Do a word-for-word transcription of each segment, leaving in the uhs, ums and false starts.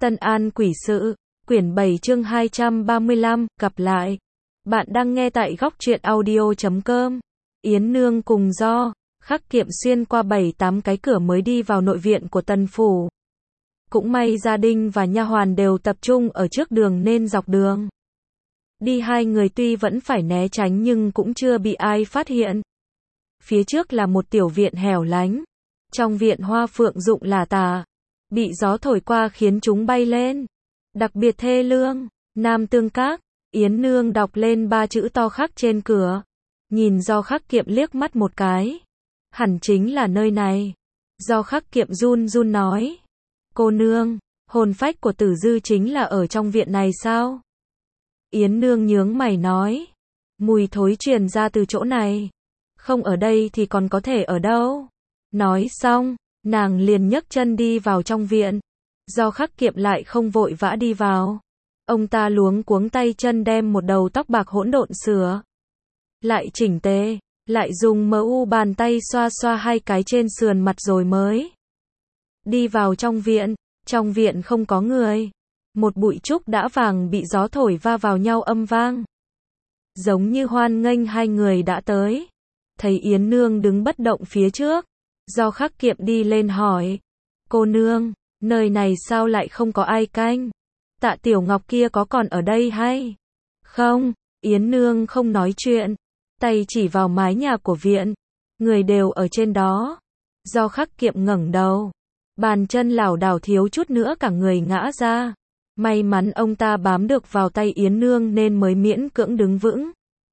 Tân An Quỷ Sự, quyển bảy chương hai trăm ba mươi lăm, gặp lại. Bạn đang nghe tại góc truyện audio chấm com. Yến Nương cùng Do, Khắc Kiệm xuyên qua bảy tám cái cửa mới đi vào nội viện của Tần phủ. Cũng may gia đình và nha hoàn đều tập trung ở trước đường nên dọc đường đi hai người tuy vẫn phải né tránh nhưng cũng chưa bị ai phát hiện. Phía trước là một tiểu viện hẻo lánh. Trong viện hoa phượng rụng lả tả, bị gió thổi qua khiến chúng bay lên. Đặc biệt thê lương, Nam Tương Các. Yến Nương đọc lên ba chữ to khắc trên cửa. Nhìn Do Khắc Kiệm liếc mắt một cái. Hẳn chính là nơi này. Do Khắc Kiệm run run nói. Cô nương, hồn phách của Tử Dư chính là ở trong viện này sao? Yến Nương nhướng mày nói. Mùi thối truyền ra từ chỗ này. Không ở đây thì còn có thể ở đâu? Nói xong, nàng liền nhấc chân đi vào trong viện. Do Khắc Kiệm lại không vội vã đi vào. Ông ta luống cuống tay chân đem một đầu tóc bạc hỗn độn sửa lại chỉnh tề, lại dùng mờ u bàn tay xoa xoa hai cái trên sườn mặt rồi mới đi vào trong viện. Trong viện không có người. Một bụi trúc đã vàng bị gió thổi va vào nhau âm vang. Giống như hoan nghênh hai người đã tới. Thấy Yến Nương đứng bất động phía trước. Do Khắc Kiệm đi lên hỏi. Cô nương, nơi này sao lại không có ai canh? Tạ Tiểu Ngọc kia có còn ở đây hay không? Yến Nương không nói chuyện. Tay chỉ vào mái nhà của viện. Người đều ở trên đó. Do Khắc Kiệm ngẩng đầu. Bàn chân lảo đảo thiếu chút nữa cả người ngã ra. May mắn ông ta bám được vào tay Yến Nương nên mới miễn cưỡng đứng vững.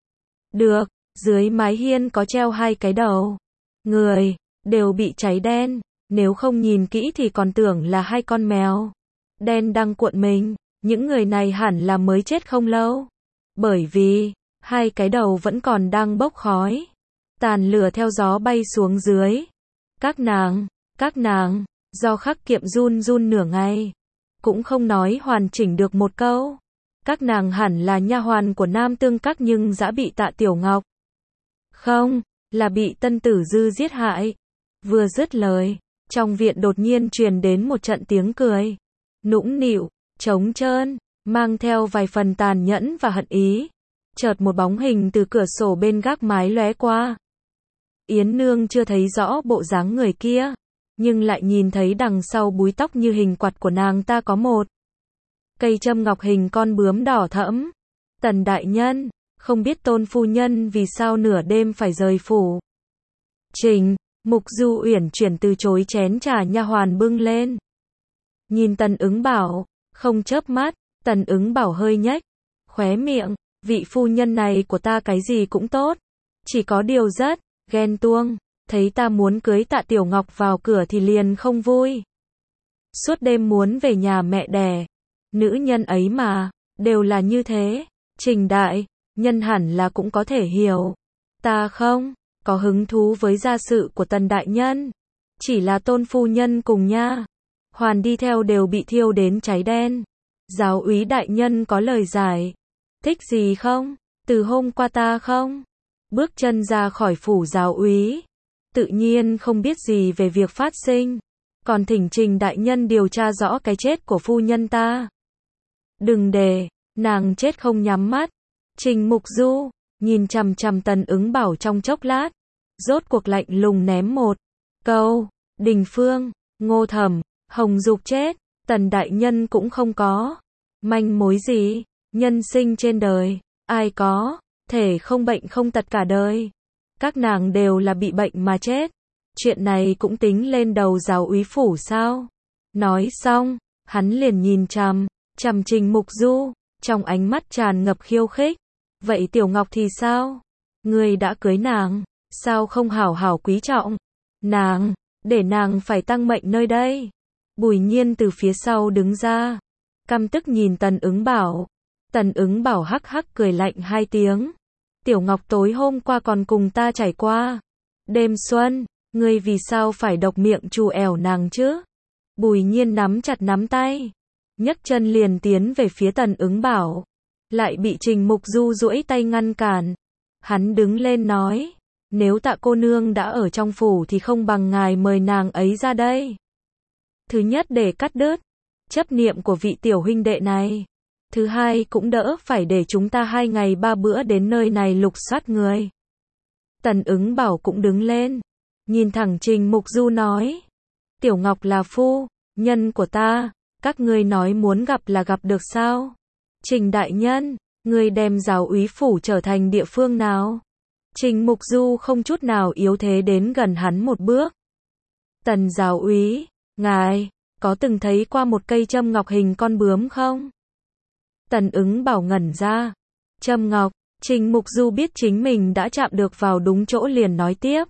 Được, dưới mái hiên có treo hai cái đầu. Người, đều bị cháy đen. Nếu không nhìn kỹ thì còn tưởng là hai con mèo đen đang cuộn mình. Những người này hẳn là mới chết không lâu. Bởi vì, hai cái đầu vẫn còn đang bốc khói. Tàn lửa theo gió bay xuống dưới. Các nàng, các nàng, Do Khắc Kiệm run run nửa ngày. Cũng không nói hoàn chỉnh được một câu. Các nàng hẳn là nha hoàn của Nam Tương Các nhưng đã bị Tạ Tiểu Ngọc. Không, là bị Tân Tử Dư giết hại. Vừa dứt lời, trong viện đột nhiên truyền đến một trận tiếng cười. Nũng nịu, trống trơn, mang theo vài phần tàn nhẫn và hận ý. Chợt một bóng hình từ cửa sổ bên gác mái lóe qua. Yến Nương chưa thấy rõ bộ dáng người kia, nhưng lại nhìn thấy đằng sau búi tóc như hình quạt của nàng ta có một cây châm ngọc hình con bướm đỏ thẫm. Tần đại nhân, không biết Tôn phu nhân vì sao nửa đêm phải rời phủ. Trình, Mục Du uyển chuyển từ chối chén trà nha hoàn bưng lên. Nhìn Tần Ứng Bảo, không chớp mắt. Tần Ứng Bảo hơi nhếch khóe miệng. Vị phu nhân này của ta cái gì cũng tốt. Chỉ có điều rất ghen tuông. Thấy ta muốn cưới Tạ Tiểu Ngọc vào cửa thì liền không vui. Suốt đêm muốn về nhà mẹ đẻ. Nữ nhân ấy mà, đều là như thế. Trình đại nhân hẳn là cũng có thể hiểu. Ta không có hứng thú với gia sự của Tần đại nhân. Chỉ là Tôn phu nhân cùng nha hoàn đi theo đều bị thiêu đến cháy đen. Giáo úy đại nhân có lời giải thích gì không? Từ hôm qua ta không bước chân ra khỏi phủ giáo úy, tự nhiên không biết gì về việc phát sinh. Còn thỉnh Trình đại nhân điều tra rõ cái chết của phu nhân ta. Đừng để nàng chết không nhắm mắt. Trình Mục Du nhìn chằm chằm Tần Ứng Bảo trong chốc lát, rốt cuộc lạnh lùng ném một câu. Đình Phương, Ngô Thẩm, Hồng Dục chết, Tần đại nhân cũng không có manh mối gì. Nhân sinh trên đời, ai có thể không bệnh không tật cả đời. Các nàng đều là bị bệnh mà chết. Chuyện này cũng tính lên đầu giáo úy phủ sao? Nói xong, hắn liền nhìn chằm chằm Trình Mục Du, trong ánh mắt tràn ngập khiêu khích. Vậy Tiểu Ngọc thì sao? Ngươi đã cưới nàng, sao không hảo hảo quý trọng nàng, để nàng phải tăng mệnh nơi đây? Bùi Nhiên từ phía sau đứng ra, căm tức nhìn Tần Ứng Bảo. Tần Ứng Bảo hắc hắc cười lạnh hai tiếng. Tiểu Ngọc tối hôm qua còn cùng ta trải qua đêm xuân, ngươi vì sao phải độc miệng trù ẻo nàng chứ? Bùi Nhiên nắm chặt nắm tay, nhấc chân liền tiến về phía Tần Ứng Bảo, lại bị Trình Mục Du duỗi tay ngăn cản. Hắn đứng lên nói, nếu Tạ cô nương đã ở trong phủ thì không bằng ngài mời nàng ấy ra đây. Thứ nhất để cắt đứt chấp niệm của vị tiểu huynh đệ này. Thứ hai cũng đỡ phải để chúng ta hai ngày ba bữa đến nơi này lục soát người. Tần Ứng Bảo cũng đứng lên, nhìn thẳng Trình Mục Du nói. Tiểu Ngọc là phu nhân của ta, các ngươi nói muốn gặp là gặp được sao? Trình đại nhân, ngươi đem giáo úy phủ trở thành địa phương nào? Trình Mục Du không chút nào yếu thế đến gần hắn một bước. Tần giáo úy, ngài, có từng thấy qua một cây châm ngọc hình con bướm không? Tần Ứng Bảo ngẩn ra. Châm ngọc, Trình Mục Du biết chính mình đã chạm được vào đúng chỗ liền nói tiếp.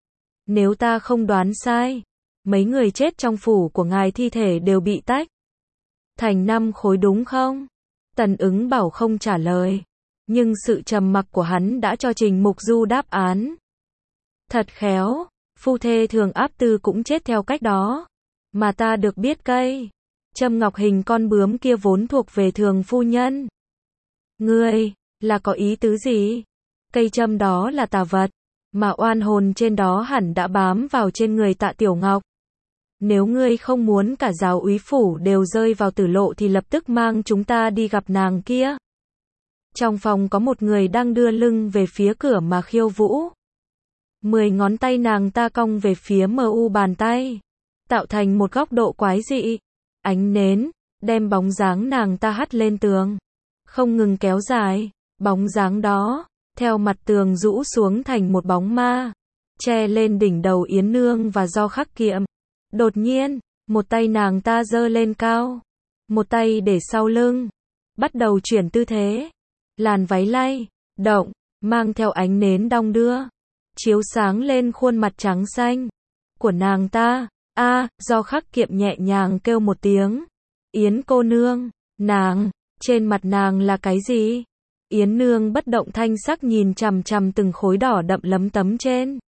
Nếu ta không đoán sai, mấy người chết trong phủ của ngài thi thể đều bị tách thành năm khối đúng không? Tần Ứng Bảo không trả lời, nhưng sự trầm mặc của hắn đã cho Trình Mục Du đáp án. Thật khéo, phu thê thường áp tư cũng chết theo cách đó. Mà ta được biết cây châm ngọc hình con bướm kia vốn thuộc về Thường phu nhân. Ngươi, là có ý tứ gì? Cây châm đó là tà vật, mà oan hồn trên đó hẳn đã bám vào trên người Tạ Tiểu Ngọc. Nếu ngươi không muốn cả giáo úy phủ đều rơi vào tử lộ thì lập tức mang chúng ta đi gặp nàng kia. Trong phòng có một người đang đưa lưng về phía cửa mà khiêu vũ. Mười ngón tay nàng ta cong về phía mờ u bàn tay, tạo thành một góc độ quái dị. Ánh nến đem bóng dáng nàng ta hắt lên tường, không ngừng kéo dài. Bóng dáng đó theo mặt tường rũ xuống thành một bóng ma, che lên đỉnh đầu Yến Nương và Do Khắc Kiệm. Đột nhiên, một tay nàng ta giơ lên cao, một tay để sau lưng, bắt đầu chuyển tư thế. Làn váy lay động, mang theo ánh nến đong đưa, chiếu sáng lên khuôn mặt trắng xanh của nàng ta. A, à, Do Khắc Kiệm nhẹ nhàng kêu một tiếng. Yến cô nương, nàng, trên mặt nàng là cái gì? Yến Nương bất động thanh sắc nhìn chằm chằm từng khối đỏ đậm lấm tấm trên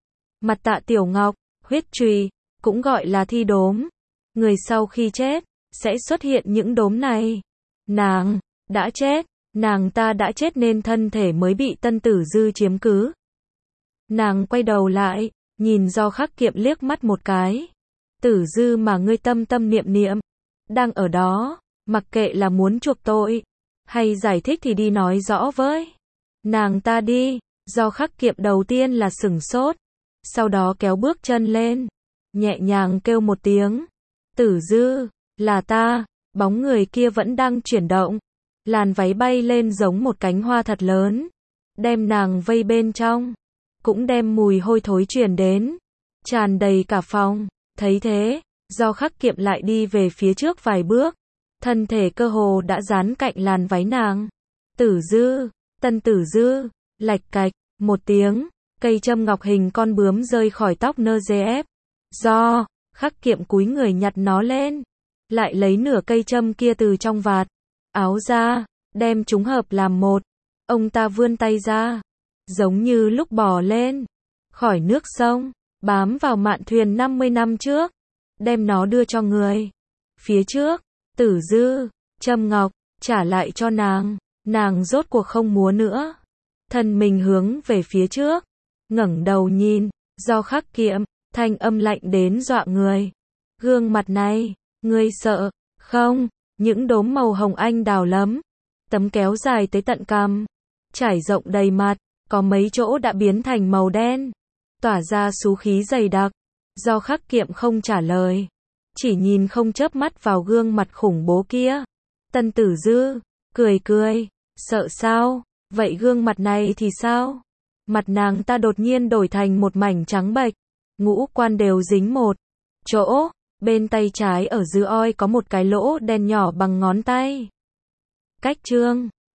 mặt Tạ Tiểu Ngọc. Huyết chùy, cũng gọi là thi đốm. Người sau khi chết sẽ xuất hiện những đốm này. Nàng đã chết, nàng ta đã chết nên thân thể mới bị Tân Tử Dư chiếm cứ. Nàng quay đầu lại, nhìn Do Khắc Kiệm liếc mắt một cái. Tử Dư mà ngươi tâm tâm niệm niệm đang ở đó, mặc kệ là muốn chuộc tội hay giải thích thì đi nói rõ với nàng ta đi. Do Khắc Kiệm đầu tiên là sửng sốt, sau đó kéo bước chân lên, nhẹ nhàng kêu một tiếng. Tử Dư, là ta. Bóng người kia vẫn đang chuyển động, làn váy bay lên giống một cánh hoa thật lớn, đem nàng vây bên trong, cũng đem mùi hôi thối truyền đến, tràn đầy cả phòng. Thấy thế, Do Khắc Kiệm lại đi về phía trước vài bước, thân thể cơ hồ đã dán cạnh làn váy nàng. Tử Dư, Tân Tử Dư, lạch cạch, một tiếng, cây châm ngọc hình con bướm rơi khỏi tóc nơ dê ép. Do Khắc Kiệm cúi người nhặt nó lên, lại lấy nửa cây châm kia từ trong vạt áo ra, đem chúng hợp làm một. Ông ta vươn tay ra, giống như lúc bò lên khỏi nước sông, bám vào mạn thuyền năm mươi năm trước, đem nó đưa cho người phía trước. Tử Dư, châm ngọc, trả lại cho nàng. Nàng rốt cuộc không múa nữa, thân mình hướng về phía trước, ngẩng đầu nhìn Do Khắc Kiệm, thanh âm lạnh đến dọa người. Gương mặt này, ngươi sợ không? Những đốm màu hồng anh đào lấm tấm kéo dài tới tận cằm, trải rộng đầy mặt, có mấy chỗ đã biến thành màu đen, tỏa ra xú khí dày đặc. Do Khắc Kiệm không trả lời, chỉ nhìn không chớp mắt vào gương mặt khủng bố kia. Tân Tử Dư cười cười, sợ sao? Vậy gương mặt này thì sao? Mặt nàng ta đột nhiên đổi thành một mảnh trắng bệch, ngũ quan đều dính một chỗ, bên tay trái ở giữa oi có một cái lỗ đen nhỏ bằng ngón tay. Cách trương